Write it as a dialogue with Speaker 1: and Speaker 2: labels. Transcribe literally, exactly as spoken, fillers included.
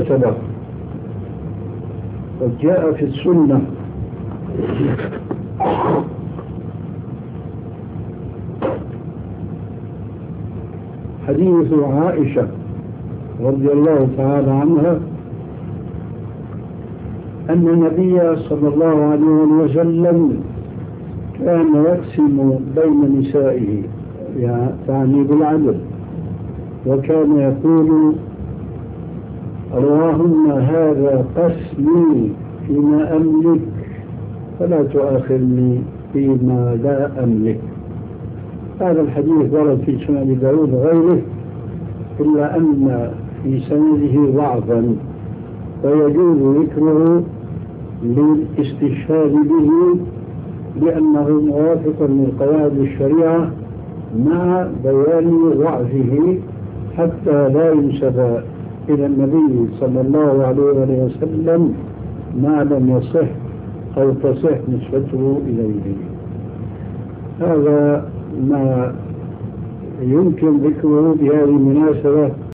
Speaker 1: سبق. وجاء في السنة حديث عائشة رضي الله تعالى عنها أن النبي صلى الله عليه وسلم كان يقسم بين نسائه يعني بالعدل، وكان يقول: اللهم هذا قسمي فيما أملك فلا تؤاخذني فيما لا أملك. هذا الحديث ورد في سنن داود وغيره، إلا أن في سنده ضعفا، ويجوز ذكره للاستشهاد به لأنه موافق لقواعد الشريعة مع بيان ضعفه، حتى لا ينسب إلى النبي صلى الله عليه وسلم ما لم يصح أو تصح نسبته إليه. هذا ما يمكن ذكره بهذه المناسبة